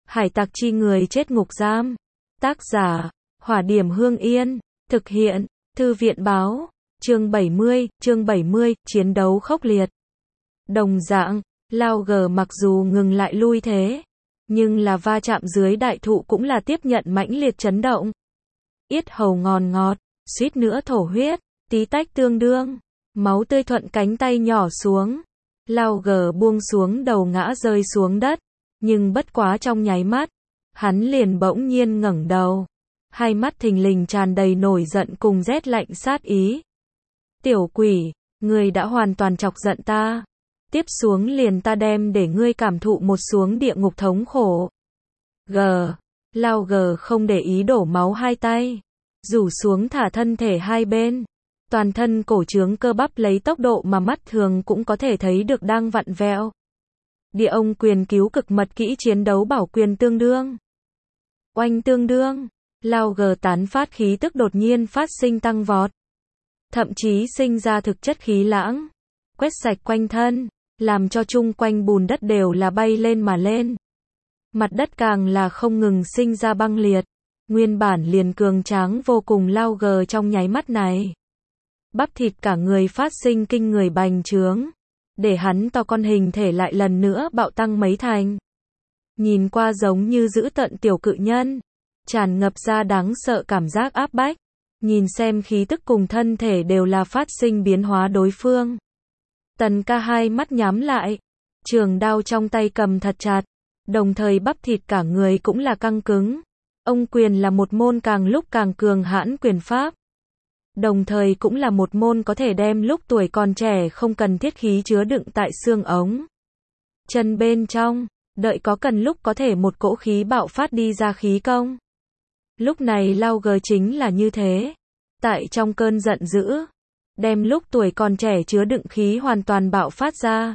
Hải tặc chi người chết ngục giam. Tác giả, Hỏa Điểm Hương Yên. Thực hiện, Thư viện báo. Chương 70, chiến đấu khốc liệt. Đồng dạng, Lao Gờ mặc dù ngừng lại lui thế, nhưng là va chạm dưới đại thụ cũng là tiếp nhận mãnh liệt chấn động. Yết hầu ngòn ngọt, suýt nữa thổ huyết, tí tách tương đương, máu tươi thuận cánh tay nhỏ xuống. Lao Gờ buông xuống đầu ngã rơi xuống đất, nhưng bất quá trong nháy mắt, hắn liền bỗng nhiên ngẩng đầu, hai mắt thình lình tràn đầy nổi giận cùng rét lạnh sát ý. Tiểu quỷ, ngươi đã hoàn toàn chọc giận ta. Tiếp xuống liền ta đem để ngươi cảm thụ một xuống địa ngục thống khổ. Lao Gờ không để ý đổ máu hai tay, rủ xuống thả thân thể hai bên. Toàn thân cổ trướng cơ bắp lấy tốc độ mà mắt thường cũng có thể thấy được đang vặn vẹo. Địa ông quyền cứu cực mật kỹ chiến đấu bảo quyền tương đương. Oanh tương đương, Lao Gờ tán phát khí tức đột nhiên phát sinh tăng vọt. Thậm chí sinh ra thực chất khí lãng, quét sạch quanh thân, làm cho chung quanh bùn đất đều là bay lên mà lên. Mặt đất càng là không ngừng sinh ra băng liệt, nguyên bản liền cường tráng vô cùng Lao Gờ trong nháy mắt này. Bắp thịt cả người phát sinh kinh người bành trướng, để hắn to con hình thể lại lần nữa bạo tăng mấy thành. Nhìn qua giống như giữ tận tiểu cự nhân, tràn ngập ra đáng sợ cảm giác áp bách. Nhìn xem khí tức cùng thân thể đều là phát sinh biến hóa đối phương. Tần Ca hai mắt nhắm lại, trường đao trong tay cầm thật chặt, đồng thời bắp thịt cả người cũng là căng cứng. Ông quyền là một môn càng lúc càng cường hãn quyền pháp, đồng thời cũng là một môn có thể đem lúc tuổi còn trẻ không cần thiết khí chứa đựng tại xương ống chân bên trong, đợi có cần lúc có thể một cỗ khí bạo phát đi ra khí công. Lúc này Lao Gờ chính là như thế, tại trong cơn giận dữ, đem lúc tuổi còn trẻ chứa đựng khí hoàn toàn bạo phát ra,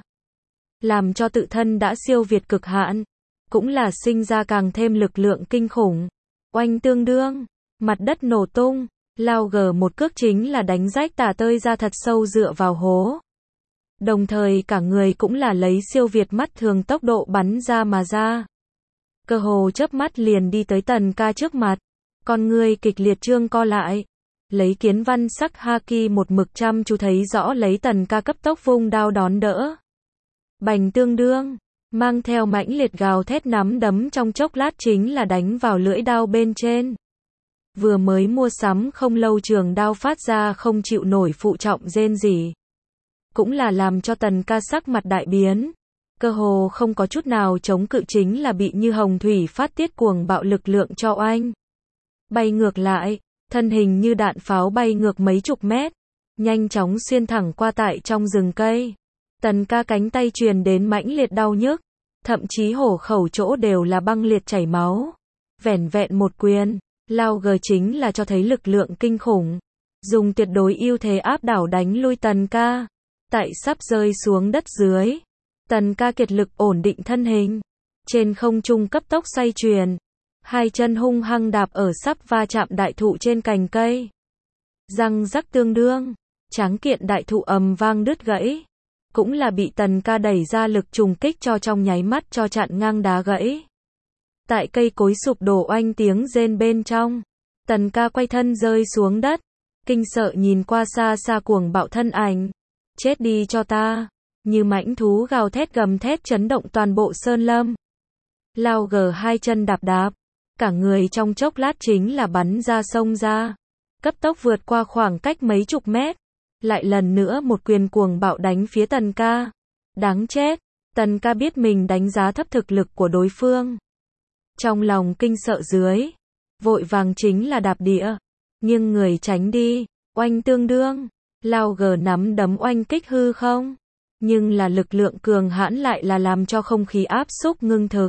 làm cho tự thân đã siêu việt cực hạn, cũng là sinh ra càng thêm lực lượng kinh khủng. Oanh tương đương, mặt đất nổ tung, Lao Gờ một cước chính là đánh rách tả tơi ra thật sâu dựa vào hố. Đồng thời cả người cũng là lấy siêu việt mắt thường tốc độ bắn ra mà ra. Cơ hồ chớp mắt liền đi tới Tần Ca trước mặt, con ngươi kịch liệt trương co lại. Lấy kiến văn sắc haki một mực chăm chú thấy rõ lấy Tần Ca cấp tốc vung đao đón đỡ. Bành tương đương, mang theo mãnh liệt gào thét nắm đấm trong chốc lát chính là đánh vào lưỡi đao bên trên. Vừa mới mua sắm không lâu trường đao phát ra không chịu nổi phụ trọng rên rỉ. Cũng là làm cho Tần Ca sắc mặt đại biến. Cơ hồ không có chút nào chống cự chính là bị như hồng thủy phát tiết cuồng bạo lực lượng cho oanh. Bay ngược lại, thân hình như đạn pháo bay ngược mấy chục mét, nhanh chóng xuyên thẳng qua tại trong rừng cây. Tần Ca cánh tay truyền đến mãnh liệt đau nhức, thậm chí hổ khẩu chỗ đều là băng liệt chảy máu. Vẻn vẹn một quyền, Lao Gờ chính là cho thấy lực lượng kinh khủng, dùng tuyệt đối ưu thế áp đảo đánh lui Tần Ca. Tại sắp rơi xuống đất dưới, Tần Ca kiệt lực ổn định thân hình, trên không trung cấp tốc xoay chuyển, hai chân hung hăng đạp ở sắp va chạm đại thụ trên cành cây. Răng rắc tương đương, tráng kiện đại thụ ầm vang đứt gãy, cũng là bị Tần Ca đẩy ra lực trùng kích cho trong nháy mắt cho chặn ngang đá gãy. Tại cây cối sụp đổ oanh tiếng rên bên trong, Tần Ca quay thân rơi xuống đất, kinh sợ nhìn qua xa xa cuồng bạo thân ảnh. Chết đi cho ta, như mãnh thú gào thét gầm thét chấn động toàn bộ sơn lâm. Lao Gờ hai chân đạp đạp, cả người trong chốc lát chính là bắn ra sông ra, cấp tốc vượt qua khoảng cách mấy chục mét, lại lần nữa một quyền cuồng bạo đánh phía Tần Ca. Đáng chết, Tần Ca biết mình đánh giá thấp thực lực của đối phương. Trong lòng kinh sợ dưới, vội vàng chính là đạp địa, nhưng người tránh đi. Oanh tương đương, Lao Gờ nắm đấm oanh kích hư không, nhưng là lực lượng cường hãn lại là làm cho không khí áp xúc ngưng thực,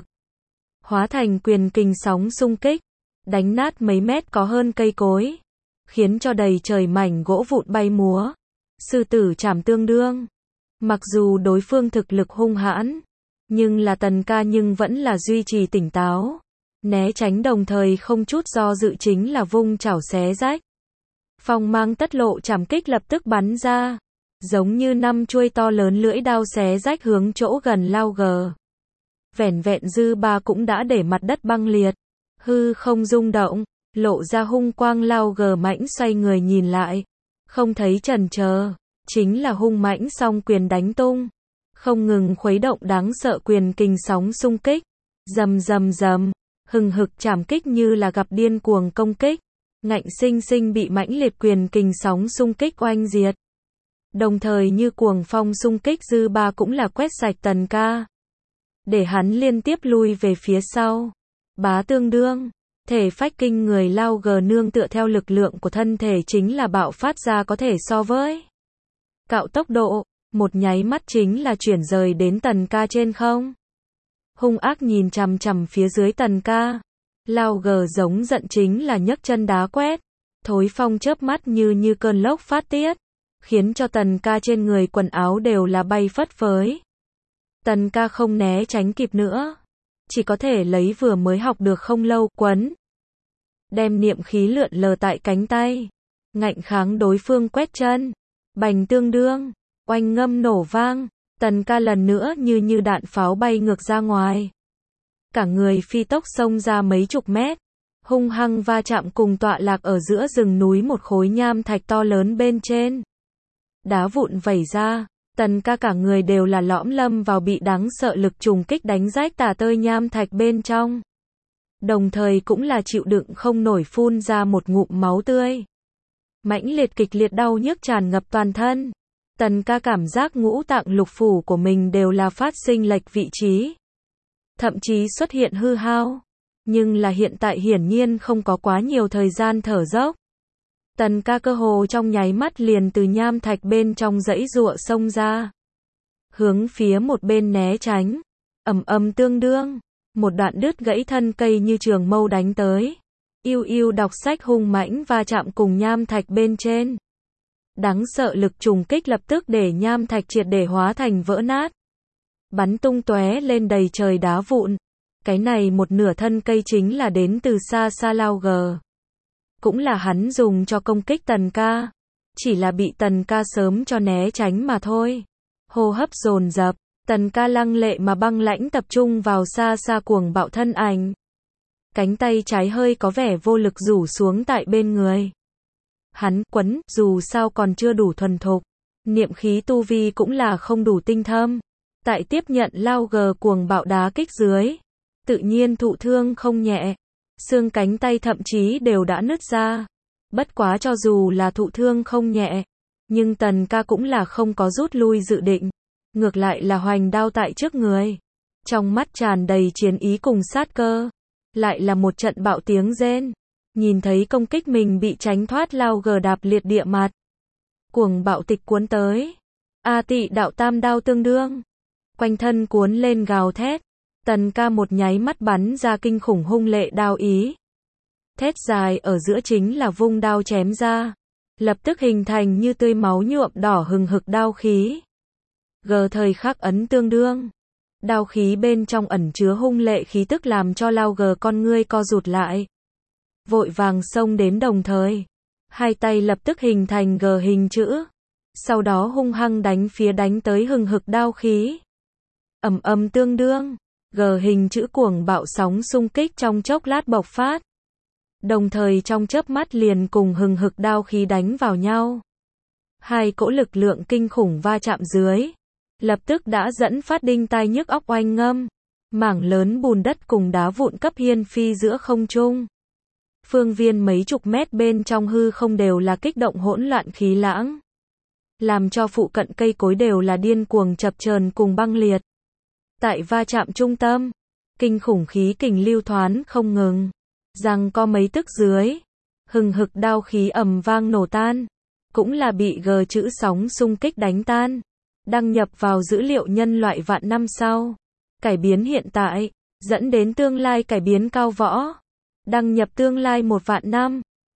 hóa thành quyền kình sóng xung kích, đánh nát mấy mét có hơn cây cối, khiến cho đầy trời mảnh gỗ vụn bay múa. Sư tử chảm tương đương, mặc dù đối phương thực lực hung hãn, nhưng là Tần Ca nhưng vẫn là duy trì tỉnh táo, né tránh đồng thời không chút do dự chính là vung chảo xé rách. Phong mang tất lộ chảm kích lập tức bắn ra, giống như 5 chuôi to lớn lưỡi đao xé rách hướng chỗ gần Lao Gờ. vẻn vẹn dư ba cũng đã để mặt đất băng liệt. Hư không rung động, lộ ra hung quang lao gờ mãnh xoay người nhìn lại. Không thấy chần chờ, chính là hung mãnh song quyền đánh tung. Không ngừng khuấy động đáng sợ quyền kình sóng xung kích. Rầm rầm rầm, hừng hực chảm kích như là gặp điên cuồng công kích. Ngạnh sinh sinh bị mãnh liệt quyền kình sóng xung kích oanh diệt. Đồng thời như cuồng phong xung kích dư ba cũng là quét sạch Tần Ca. Để hắn liên tiếp lui về phía sau. Bá tương đương, thể phách kinh người lao gờ nương tựa theo lực lượng của thân thể chính là bạo phát ra có thể so với cạo tốc độ, một nháy mắt chính là chuyển rời đến Tần Ca trên không. Hung ác nhìn chằm chằm phía dưới Tần Ca. Lao gờ giống giận chính là nhấc chân đá quét. Thối phong chớp mắt như cơn lốc phát tiết. Khiến cho Tần Ca trên người quần áo đều là bay phất phới. Tần Ca không né tránh kịp nữa. Chỉ có thể lấy vừa mới học được không lâu quấn. Đem niệm khí lượn lờ tại cánh tay. Ngạnh kháng đối phương quét chân. Bành tương đương. Oanh ngâm nổ vang. Tần Ca lần nữa như đạn pháo bay ngược ra ngoài. Cả người phi tốc xông ra mấy chục mét. Hung hăng va chạm cùng tọa lạc ở giữa rừng núi một khối nham thạch to lớn bên trên. Đá vụn vẩy ra. Tần Ca cả người đều là lõm lâm vào bị đáng sợ lực trùng kích đánh rách tả tơi nham thạch bên trong. Đồng thời cũng là chịu đựng không nổi phun ra một ngụm máu tươi. Mãnh liệt kịch liệt đau nhức tràn ngập toàn thân. Tần Ca cảm giác ngũ tạng lục phủ của mình đều là phát sinh lệch vị trí. Thậm chí xuất hiện hư hao. Nhưng là hiện tại hiển nhiên không có quá nhiều thời gian thở dốc. Tần Ca cơ hồ trong nháy mắt liền từ nham thạch bên trong dãy giụa xông ra. Hướng phía một bên né tránh. Ầm ầm tương đương. Một đoạn đứt gãy thân cây như trường mâu đánh tới. Yêu đọc sách hung mãnh va chạm cùng nham thạch bên trên. Đáng sợ lực trùng kích lập tức để nham thạch triệt để hóa thành vỡ nát. Bắn tung tóe lên đầy trời đá vụn. Cái này một nửa thân cây chính là đến từ xa xa lao gờ. Cũng là hắn dùng cho công kích Tần Ca. Chỉ là bị Tần Ca sớm cho né tránh mà thôi. Hô hấp dồn dập, Tần Ca lăng lệ mà băng lãnh tập trung vào xa xa cuồng bạo thân ảnh. Cánh tay trái hơi có vẻ vô lực rủ xuống tại bên người. Hắn quấn, dù sao còn chưa đủ thuần thục. Niệm khí tu vi cũng là không đủ tinh thâm. Tại tiếp nhận lao gờ cuồng bạo đá kích dưới. Tự nhiên thụ thương không nhẹ. Xương cánh tay thậm chí đều đã nứt ra. Bất quá cho dù là thụ thương không nhẹ. Nhưng Tần Ca cũng là không có rút lui dự định. Ngược lại là hoành đao tại trước người. Trong mắt tràn đầy chiến ý cùng sát cơ. Lại là một trận bạo tiếng rên. Nhìn thấy công kích mình bị tránh thoát lao gờ đạp liệt địa mặt. Cuồng bạo tịch cuốn tới. A Tị đạo tam đao tương đương. Quanh thân cuốn lên gào thét. Tần Ca một nháy mắt bắn ra kinh khủng hung lệ đao ý. Thét dài ở giữa chính là vung đao chém ra. Lập tức hình thành như tươi máu nhuộm đỏ hừng hực đao khí. Gờ thời khắc ấn tương đương. Đao khí bên trong ẩn chứa hung lệ khí tức làm cho lao gờ con ngươi co rụt lại. Vội vàng xông đến đồng thời. Hai tay lập tức hình thành gờ hình chữ. Sau đó hung hăng đánh tới hừng hực đao khí. Ầm ầm tương đương. Gờ hình chữ cuồng bạo sóng xung kích trong chốc lát bộc phát. Đồng thời trong chớp mắt liền cùng hừng hực đao khí đánh vào nhau. Hai cỗ lực lượng kinh khủng va chạm dưới. Lập tức đã dẫn phát đinh tai nhức óc oanh ngâm. Mảng lớn bùn đất cùng đá vụn cấp hiên phi giữa không trung. Phương viên mấy chục mét bên trong hư không đều là kích động hỗn loạn khí lãng. Làm cho phụ cận cây cối đều là điên cuồng chập chờn cùng băng liệt. Tại va chạm trung tâm, kinh khủng khí kình lưu thoán không ngừng. Giằng co mấy tức dưới, hừng hực đao khí ầm vang nổ tan. Cũng là bị gờ chữ sóng xung kích đánh tan. Đăng nhập vào dữ liệu nhân loại vạn năm sau. Cải biến hiện tại, dẫn đến tương lai cải biến cao võ. Đăng nhập tương lai 1 vạn năm.